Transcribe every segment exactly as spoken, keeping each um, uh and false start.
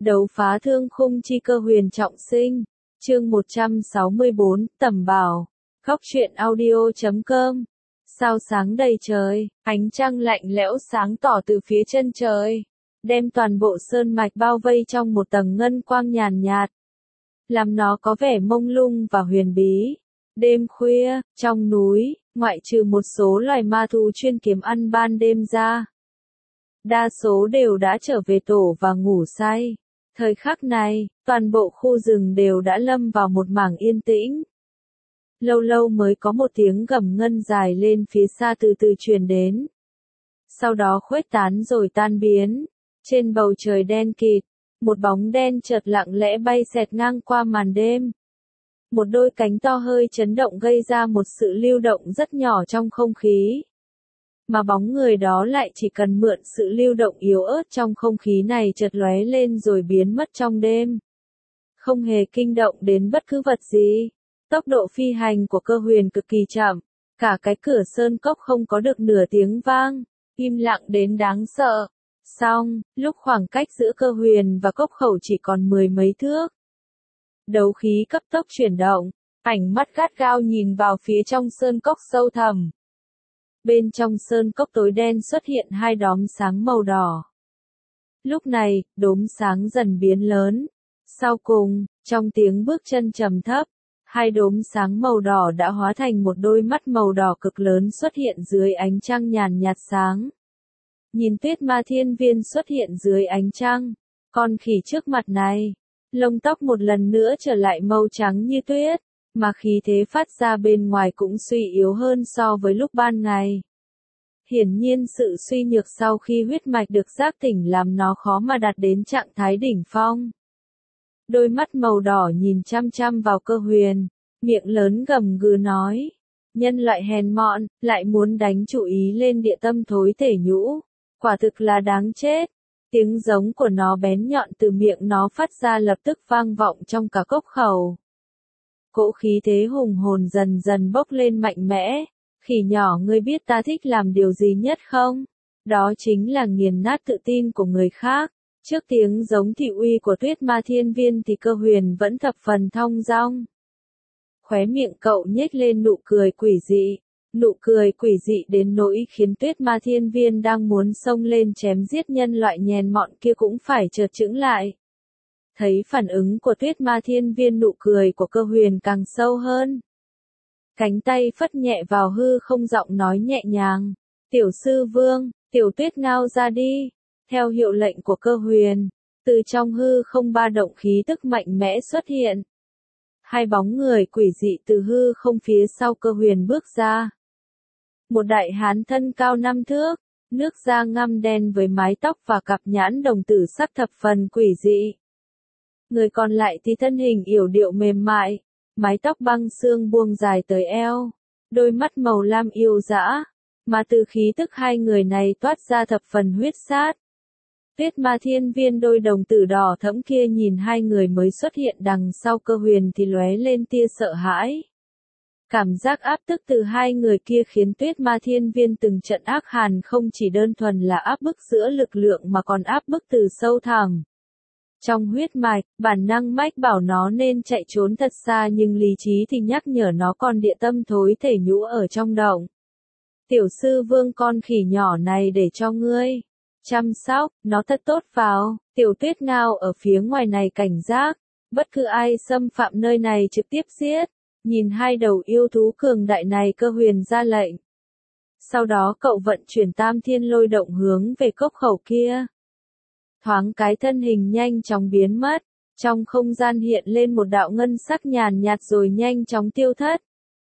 Đấu phá thương khung chi cơ huyền trọng sinh. Chương một trăm sáu mươi bốn, Tầm Bảo. Góc truyện audio chấm com. Sao sáng đầy trời, ánh trăng lạnh lẽo sáng tỏ từ phía chân trời, đem toàn bộ sơn mạch bao vây trong một tầng ngân quang nhàn nhạt, làm nó có vẻ mông lung và huyền bí. Đêm khuya, trong núi, ngoại trừ một số loài ma thú chuyên kiếm ăn ban đêm ra, đa số đều đã trở về tổ và ngủ say. Thời khắc này, toàn bộ khu rừng đều đã lâm vào một mảng yên tĩnh. Lâu lâu mới có một tiếng gầm ngân dài lên phía xa từ từ truyền đến. Sau đó khuếch tán rồi tan biến. Trên bầu trời đen kịt, một bóng đen chợt lặng lẽ bay xẹt ngang qua màn đêm. Một đôi cánh to hơi chấn động gây ra một sự lưu động rất nhỏ trong không khí. Mà bóng người đó lại chỉ cần mượn sự lưu động yếu ớt trong không khí này chợt lóe lên rồi biến mất trong đêm. Không hề kinh động đến bất cứ vật gì. Tốc độ phi hành của cơ huyền cực kỳ chậm. Cả cái cửa sơn cốc không có được nửa tiếng vang. Im lặng đến đáng sợ. Xong, lúc khoảng cách giữa cơ huyền và cốc khẩu chỉ còn mười mấy thước. Đấu khí cấp tốc chuyển động. Ánh mắt gắt gao nhìn vào phía trong sơn cốc sâu thẳm. Bên trong sơn cốc tối đen xuất hiện hai đốm sáng màu đỏ. Lúc này, đốm sáng dần biến lớn. Sau cùng, trong tiếng bước chân trầm thấp, hai đốm sáng màu đỏ đã hóa thành một đôi mắt màu đỏ cực lớn xuất hiện dưới ánh trăng nhàn nhạt sáng. Nhìn Tuyết Ma Thiên Viên xuất hiện dưới ánh trăng, con khỉ trước mặt này, lông tóc một lần nữa trở lại màu trắng như tuyết, mà khí thế phát ra bên ngoài cũng suy yếu hơn so với lúc ban ngày. Hiển nhiên sự suy nhược sau khi huyết mạch được giác tỉnh làm nó khó mà đạt đến trạng thái đỉnh phong. Đôi mắt màu đỏ nhìn chăm chăm vào cơ huyền, miệng lớn gầm gừ nói. Nhân loại hèn mọn, lại muốn đánh chủ ý lên địa tâm thối thể nhũ. Quả thực là đáng chết. Tiếng giống của nó bén nhọn từ miệng nó phát ra lập tức vang vọng trong cả cốc khẩu. Cỗ khí thế hùng hồn dần dần bốc lên mạnh mẽ. Khỉ nhỏ, ngươi biết ta thích làm điều gì nhất không? Đó chính là nghiền nát tự tin của người khác. Trước tiếng giống thị uy của Tuyết Ma Thiên Viên thì cơ huyền vẫn thập phần thong dong. Khóe miệng cậu nhếch lên nụ cười quỷ dị. Nụ cười quỷ dị đến nỗi khiến Tuyết Ma Thiên Viên đang muốn xông lên chém giết nhân loại nhèn mọn kia cũng phải chợt chững lại. Thấy phản ứng của Tuyết Ma Thiên Viên, nụ cười của cơ huyền càng sâu hơn. Cánh tay phất nhẹ vào hư không, giọng nói nhẹ nhàng. Tiểu sư vương, tiểu tuyết ngao ra đi. Theo hiệu lệnh của cơ huyền, từ trong hư không ba động khí tức mạnh mẽ xuất hiện. Hai bóng người quỷ dị từ hư không phía sau cơ huyền bước ra. Một đại hán thân cao năm thước, nước da ngăm đen với mái tóc và cặp nhãn đồng tử sắc thập phần quỷ dị. Người còn lại thì thân hình yểu điệu mềm mại, mái tóc băng xương buông dài tới eo, đôi mắt màu lam yêu dã, mà từ khí tức hai người này toát ra thập phần huyết sát. Tuyết Ma Thiên Viên đôi đồng tử đỏ thẫm kia nhìn hai người mới xuất hiện đằng sau cơ huyền thì lóe lên tia sợ hãi. Cảm giác áp tức từ hai người kia khiến Tuyết Ma Thiên Viên từng trận ác hàn không chỉ đơn thuần là áp bức giữa lực lượng mà còn áp bức từ sâu thẳm. Trong huyết mạch, bản năng mách bảo nó nên chạy trốn thật xa, nhưng lý trí thì nhắc nhở nó còn địa tâm thối thể nhũ ở trong động. Tiểu sư vương, con khỉ nhỏ này để cho ngươi chăm sóc, nó thật tốt vào. Tiểu Tuyết Ngao ở phía ngoài này cảnh giác, bất cứ ai xâm phạm nơi này trực tiếp giết. Nhìn hai đầu yêu thú cường đại này, cơ huyền ra lệnh. Sau đó cậu vận chuyển tam thiên lôi động hướng về cốc khẩu kia. Thoáng cái thân hình nhanh chóng biến mất, trong không gian hiện lên một đạo ngân sắc nhàn nhạt rồi nhanh chóng tiêu thất.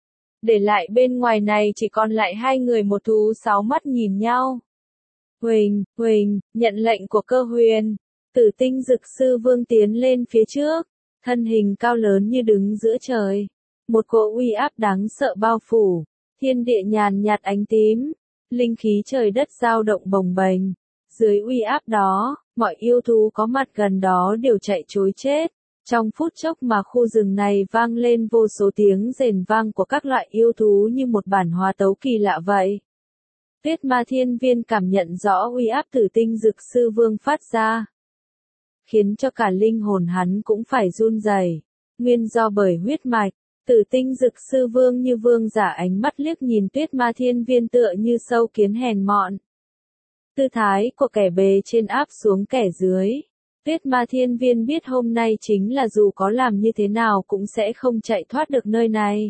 Để lại bên ngoài này chỉ còn lại hai người một thú sáu mắt nhìn nhau. Huỳnh, Huỳnh, nhận lệnh của cơ huyền. Tử Tinh Dực Sư Vương tiến lên phía trước, thân hình cao lớn như đứng giữa trời. Một cỗ uy áp đáng sợ bao phủ, thiên địa nhàn nhạt ánh tím, linh khí trời đất dao động bồng bềnh. Dưới uy áp đó, mọi yêu thú có mặt gần đó đều chạy trối chết. Trong phút chốc mà khu rừng này vang lên vô số tiếng rền vang của các loại yêu thú như một bản hòa tấu kỳ lạ vậy. Tuyết Ma Thiên Viên cảm nhận rõ uy áp Tử Tinh Dực Sư Vương phát ra. khiến cho cả linh hồn hắn cũng phải run rẩy. Nguyên do bởi huyết mạch, Tử Tinh Dực Sư Vương như vương giả ánh mắt liếc nhìn Tuyết Ma Thiên Viên tựa như sâu kiến hèn mọn. Tư thái của kẻ bề trên áp xuống kẻ dưới. Tuyết Ma Thiên Viên biết hôm nay chính là dù có làm như thế nào cũng sẽ không chạy thoát được nơi này.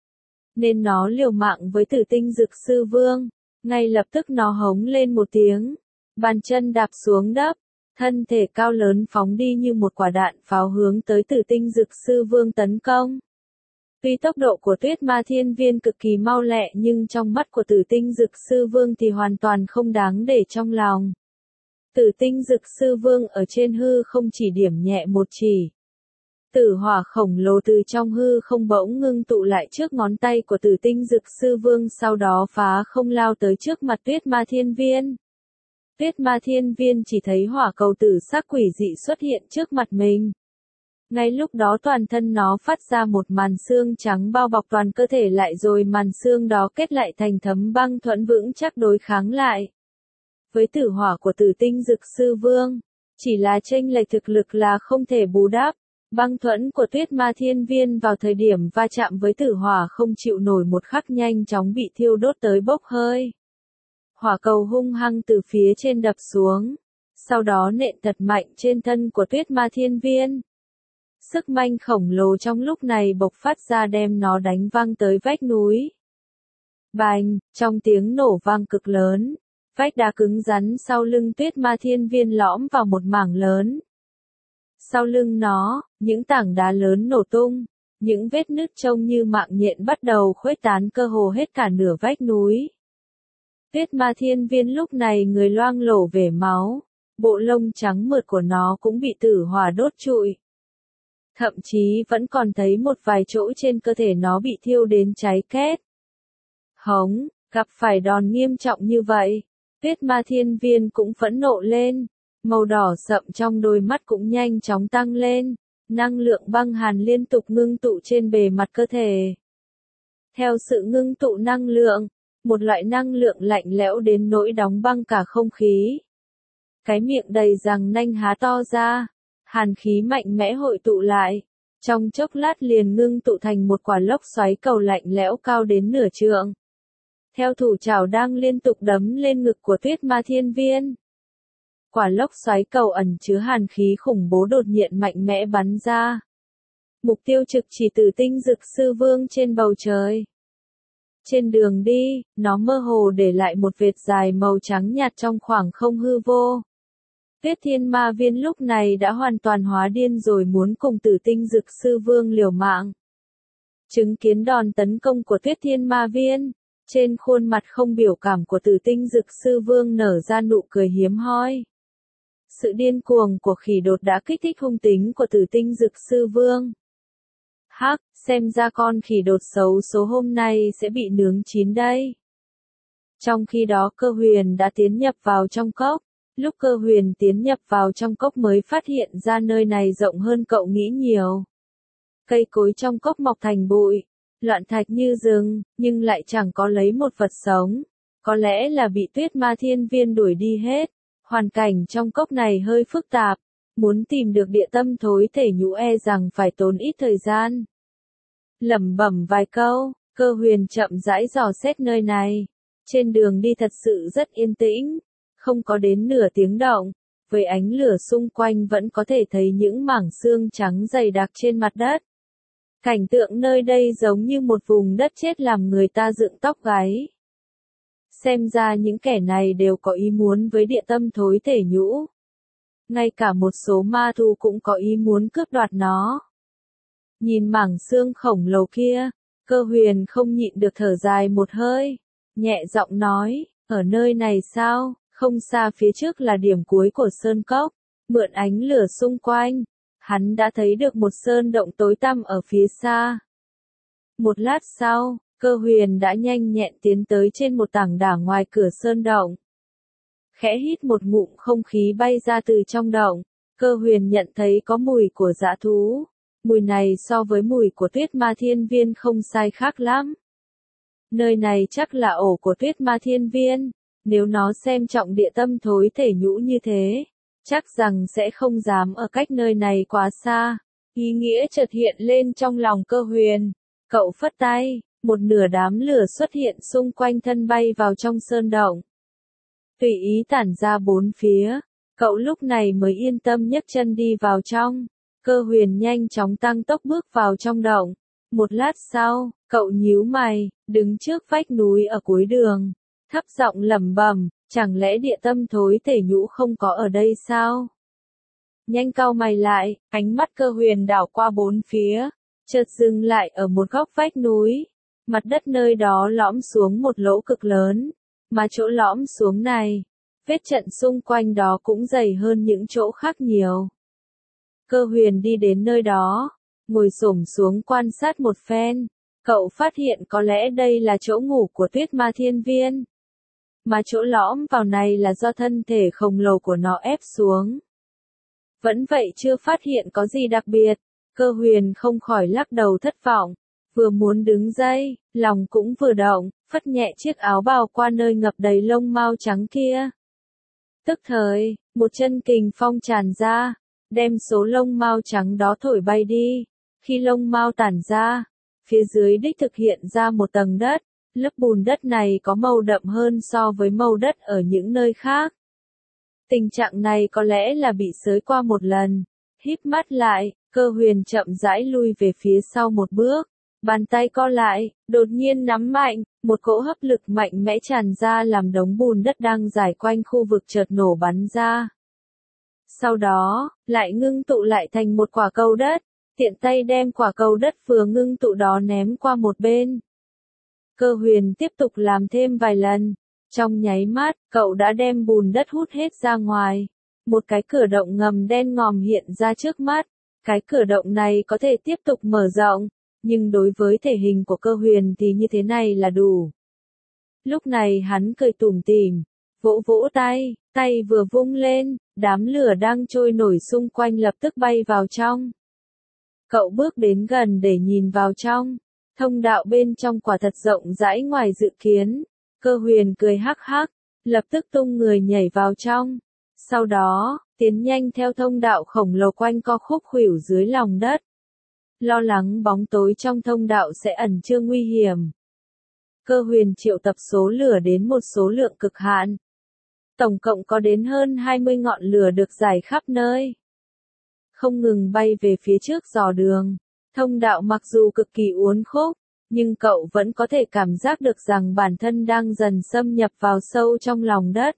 Nên nó liều mạng với Tử Tinh Dực Sư Vương. Ngay lập tức nó hống lên một tiếng. Bàn chân đạp xuống đất. Thân thể cao lớn phóng đi như một quả đạn pháo hướng tới Tử Tinh Dực Sư Vương tấn công. Tuy tốc độ của Tuyết Ma Thiên Viên cực kỳ mau lẹ nhưng trong mắt của Tử Tinh Dực Sư Vương thì hoàn toàn không đáng để trong lòng. Tử Tinh Dực Sư Vương ở trên hư không chỉ điểm nhẹ một chỉ. Tử hỏa khổng lồ từ trong hư không bỗng ngưng tụ lại trước ngón tay của Tử Tinh Dực Sư Vương, sau đó phá không lao tới trước mặt Tuyết Ma Thiên Viên. Tuyết Ma Thiên Viên chỉ thấy hỏa cầu tử sắc quỷ dị xuất hiện trước mặt mình. Ngay lúc đó toàn thân nó phát ra một màn xương trắng bao bọc toàn cơ thể lại, rồi màn xương đó kết lại thành thấm băng thuẫn vững chắc đối kháng lại. Với tử hỏa của Tử Tinh Dực Sư Vương, chỉ là chênh lệch thực lực là không thể bù đắp. Băng thuẫn của Tuyết Ma Thiên Viên vào thời điểm va chạm với tử hỏa không chịu nổi một khắc nhanh chóng bị thiêu đốt tới bốc hơi. Hỏa cầu hung hăng từ phía trên đập xuống, sau đó nện thật mạnh trên thân của Tuyết Ma Thiên Viên. Sức mạnh khổng lồ trong lúc này bộc phát ra đem nó đánh văng tới vách núi. Bành, trong tiếng nổ vang cực lớn, vách đá cứng rắn sau lưng Tuyết Ma Thiên Viên lõm vào một mảng lớn. Sau lưng nó, những tảng đá lớn nổ tung, những vết nứt trông như mạng nhện bắt đầu khuếch tán cơ hồ hết cả nửa vách núi. Tuyết Ma Thiên Viên lúc này người loang lổ về máu, bộ lông trắng mượt của nó cũng bị tử hỏa đốt trụi. Thậm chí vẫn còn thấy một vài chỗ trên cơ thể nó bị thiêu đến cháy két. Hống, gặp phải đòn nghiêm trọng như vậy, Tuyết Ma Thiên Viên cũng phẫn nộ lên, màu đỏ sậm trong đôi mắt cũng nhanh chóng tăng lên, năng lượng băng hàn liên tục ngưng tụ trên bề mặt cơ thể. Theo sự ngưng tụ năng lượng, một loại năng lượng lạnh lẽo đến nỗi đóng băng cả không khí. Cái miệng đầy răng nanh há to ra, hàn khí mạnh mẽ hội tụ lại, trong chốc lát liền ngưng tụ thành một quả lốc xoáy cầu lạnh lẽo cao đến nửa trượng. Theo thủ trảo đang liên tục đấm lên ngực của Tuyết Ma Thiên Viên. Quả lốc xoáy cầu ẩn chứa hàn khí khủng bố đột nhiên mạnh mẽ bắn ra. Mục tiêu trực chỉ Tử Tinh Dực Sư Vương trên bầu trời. Trên đường đi, nó mơ hồ để lại một vệt dài màu trắng nhạt trong khoảng không hư vô. Tuyết Thiên Ma Viên lúc này đã hoàn toàn hóa điên rồi, muốn cùng Tử Tinh Dực Sư Vương liều mạng. Chứng kiến đòn tấn công của Tuyết Thiên Ma Viên, trên khuôn mặt không biểu cảm của Tử Tinh Dực Sư Vương nở ra nụ cười hiếm hoi. Sự điên cuồng của khỉ đột đã kích thích hung tính của Tử Tinh Dực Sư Vương. Hắc, xem ra con khỉ đột xấu số hôm nay sẽ bị nướng chín đây. Trong khi đó Cơ Huyền đã tiến nhập vào trong cốc. Lúc Cơ Huyền tiến nhập vào trong cốc mới phát hiện ra nơi này rộng hơn cậu nghĩ nhiều. Cây cối trong cốc mọc thành bụi, loạn thạch như rừng, nhưng lại chẳng có lấy một vật sống. Có lẽ là bị Tuyết Ma Thiên Viên đuổi đi hết. Hoàn cảnh trong cốc này hơi phức tạp, muốn tìm được địa tâm thối thể nhũ e rằng phải tốn ít thời gian. Lẩm bẩm vài câu, Cơ Huyền chậm rãi dò xét nơi này. Trên đường đi thật sự rất yên tĩnh, không có đến nửa tiếng động, với ánh lửa xung quanh vẫn có thể thấy những mảng xương trắng dày đặc trên mặt đất. Cảnh tượng nơi đây giống như một vùng đất chết làm người ta dựng tóc gáy. Xem ra những kẻ này đều có ý muốn với địa tâm thối thể nhũ. Ngay cả một số ma thú cũng có ý muốn cướp đoạt nó. Nhìn mảng xương khổng lồ kia, Cơ Huyền không nhịn được thở dài một hơi, nhẹ giọng nói, ở nơi này sao, không xa phía trước là điểm cuối của sơn cốc, mượn ánh lửa xung quanh, hắn đã thấy được một sơn động tối tăm ở phía xa. Một lát sau, Cơ Huyền đã nhanh nhẹn tiến tới trên một tảng đá ngoài cửa sơn động. Khẽ hít một ngụm không khí bay ra từ trong động, Cơ Huyền nhận thấy có mùi của dã thú. Mùi này so với mùi của Tuyết Ma Thiên Viên không sai khác lắm. Nơi này chắc là ổ của Tuyết Ma Thiên Viên. Nếu nó xem trọng địa tâm thối thể nhũ như thế, chắc rằng sẽ không dám ở cách nơi này quá xa. Ý nghĩa chợt hiện lên trong lòng Cơ Huyền. Cậu phất tay, một nửa đám lửa xuất hiện xung quanh thân bay vào trong sơn động. Tùy ý tản ra bốn phía, cậu lúc này mới yên tâm nhấc chân đi vào trong. Cơ Huyền nhanh chóng tăng tốc bước vào trong động. Một lát sau, cậu nhíu mày, đứng trước vách núi ở cuối đường, thấp giọng lẩm bẩm, chẳng lẽ địa tâm thối thể nhũ không có ở đây sao? Nhanh cau mày lại, ánh mắt Cơ Huyền đảo qua bốn phía, chợt dừng lại ở một góc vách núi. Mặt đất nơi đó lõm xuống một lỗ cực lớn, mà chỗ lõm xuống này, vết trận xung quanh đó cũng dày hơn những chỗ khác nhiều. Cơ Huyền đi đến nơi đó, ngồi xổm xuống quan sát một phen, cậu phát hiện có lẽ đây là chỗ ngủ của Tuyết Ma Thiên Viên. Mà chỗ lõm vào này là do thân thể khổng lồ của nó ép xuống. Vẫn vậy chưa phát hiện có gì đặc biệt, Cơ Huyền không khỏi lắc đầu thất vọng, vừa muốn đứng dậy, lòng cũng vừa động, phất nhẹ chiếc áo bào qua nơi ngập đầy lông mao trắng kia. Tức thời, một chân kình phong tràn ra, đem số lông mao trắng đó thổi bay đi. Khi lông mao tản ra, phía dưới đích thực hiện ra một tầng đất, lớp bùn đất này có màu đậm hơn so với màu đất ở những nơi khác. Tình trạng này có lẽ là bị xới qua một lần. Híp mắt lại, Cơ Huyền chậm rãi lui về phía sau một bước, bàn tay co lại, đột nhiên nắm mạnh, một cỗ hấp lực mạnh mẽ tràn ra làm đống bùn đất đang rải quanh khu vực chợt nổ bắn ra. Sau đó, lại ngưng tụ lại thành một quả cầu đất, tiện tay đem quả cầu đất vừa ngưng tụ đó ném qua một bên. Cơ Huyền tiếp tục làm thêm vài lần, trong nháy mắt, cậu đã đem bùn đất hút hết ra ngoài. Một cái cửa động ngầm đen ngòm hiện ra trước mắt, cái cửa động này có thể tiếp tục mở rộng, nhưng đối với thể hình của Cơ Huyền thì như thế này là đủ. Lúc này hắn cười tủm tỉm, vỗ vỗ tay, tay vừa vung lên, đám lửa đang trôi nổi xung quanh lập tức bay vào trong. Cậu bước đến gần để nhìn vào trong, thông đạo bên trong quả thật rộng rãi ngoài dự kiến. Cơ Huyền cười hắc hắc, lập tức tung người nhảy vào trong. Sau đó, tiến nhanh theo thông đạo khổng lồ quanh co khúc khuỷu dưới lòng đất. Lo lắng bóng tối trong thông đạo sẽ ẩn chứa nguy hiểm. Cơ Huyền triệu tập số lửa đến một số lượng cực hạn. Tổng cộng có đến hơn hai mươi ngọn lửa được rải khắp nơi. Không ngừng bay về phía trước dò đường. Thông đạo mặc dù cực kỳ uốn khúc, nhưng cậu vẫn có thể cảm giác được rằng bản thân đang dần xâm nhập vào sâu trong lòng đất.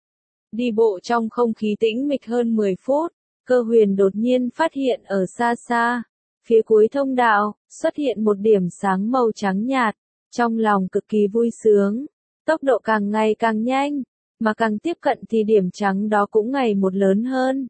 Đi bộ trong không khí tĩnh mịch hơn mười phút, Cơ Huyền đột nhiên phát hiện ở xa xa, phía cuối thông đạo, xuất hiện một điểm sáng màu trắng nhạt, trong lòng cực kỳ vui sướng. Tốc độ càng ngày càng nhanh, mà càng tiếp cận thì điểm trắng đó cũng ngày một lớn hơn.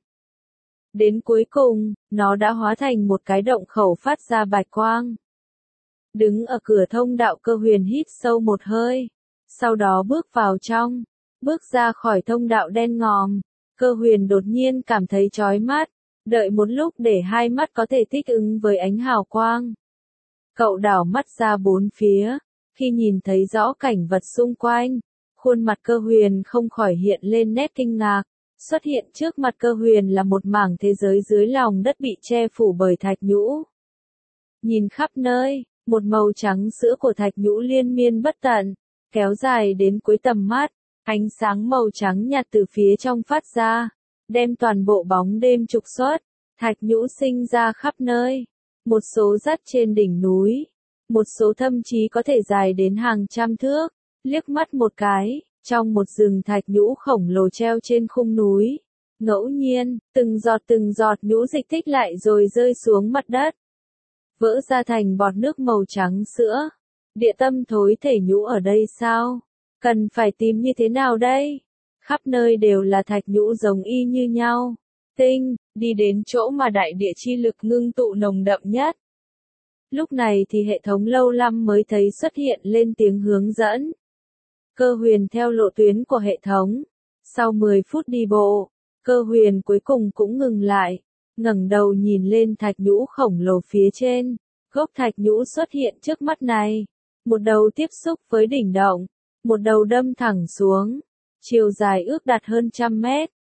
Đến cuối cùng, nó đã hóa thành một cái động khẩu phát ra bạch quang. Đứng ở cửa thông đạo, Cơ Huyền hít sâu một hơi, sau đó bước vào trong. Bước ra khỏi thông đạo đen ngòm, Cơ Huyền đột nhiên cảm thấy chói mắt, đợi một lúc để hai mắt có thể thích ứng với ánh hào quang. Cậu đảo mắt ra bốn phía, khi nhìn thấy rõ cảnh vật xung quanh, khuôn mặt Cơ Huyền không khỏi hiện lên nét kinh ngạc. Xuất hiện trước mặt Cơ Huyền là một mảng thế giới dưới lòng đất bị che phủ bởi thạch nhũ. Nhìn khắp nơi, một màu trắng sữa của thạch nhũ liên miên bất tận, kéo dài đến cuối tầm mắt. Ánh sáng màu trắng nhạt từ phía trong phát ra, đem toàn bộ bóng đêm trục xuất. Thạch nhũ sinh ra khắp nơi, một số rắt trên đỉnh núi, một số thậm chí có thể dài đến hàng trăm thước. Liếc mắt một cái, trong một rừng thạch nhũ khổng lồ treo trên khung núi, ngẫu nhiên, từng giọt từng giọt nhũ dịch tích lại rồi rơi xuống mặt đất, vỡ ra thành bọt nước màu trắng sữa. Địa tâm thối thể nhũ ở đây sao? Cần phải tìm như thế nào đây? Khắp nơi đều là thạch nhũ giống y như nhau. Tinh, đi đến chỗ mà đại địa chi lực ngưng tụ nồng đậm nhất. Lúc này thì hệ thống lâu năm mới thấy xuất hiện lên tiếng hướng dẫn. Cơ Huyền theo lộ tuyến của hệ thống. Sau mười phút đi bộ, Cơ Huyền cuối cùng cũng ngừng lại, ngẩng đầu nhìn lên thạch nhũ khổng lồ phía trên. Gốc thạch nhũ xuất hiện trước mắt này. Một đầu tiếp xúc với đỉnh động, một đầu đâm thẳng xuống. Chiều dài ước đạt hơn trăm mét.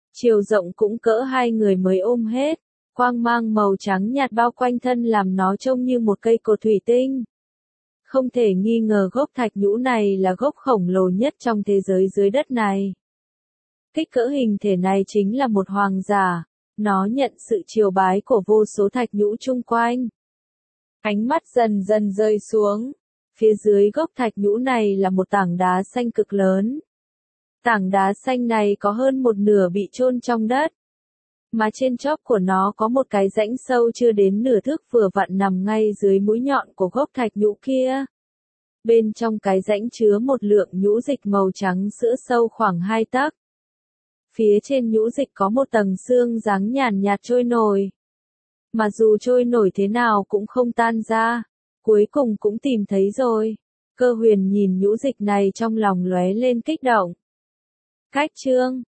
chiều rộng cũng cỡ hai người mới ôm hết, quang mang màu trắng nhạt bao quanh thân làm nó trông như một cây cột thủy tinh. Không thể nghi ngờ gốc thạch nhũ này là gốc khổng lồ nhất trong thế giới dưới đất này. Kích cỡ hình thể này chính là một hoàng giả, nó nhận sự triều bái của vô số thạch nhũ chung quanh. Ánh mắt dần dần rơi xuống, phía dưới gốc thạch nhũ này là một tảng đá xanh cực lớn. Tảng đá xanh này có hơn một nửa bị chôn trong đất, mà trên chóp của nó có một cái rãnh sâu chưa đến nửa thước vừa vặn nằm ngay dưới mũi nhọn của gốc thạch nhũ kia. Bên trong cái rãnh chứa một lượng nhũ dịch màu trắng sữa sâu khoảng hai tấc. Phía trên nhũ dịch có một tầng xương dáng nhàn nhạt trôi nổi. Mà dù trôi nổi thế nào cũng không tan ra, cuối cùng cũng tìm thấy rồi. Cơ Huyền nhìn nhũ dịch này trong lòng lóe lên kích động. Cách chương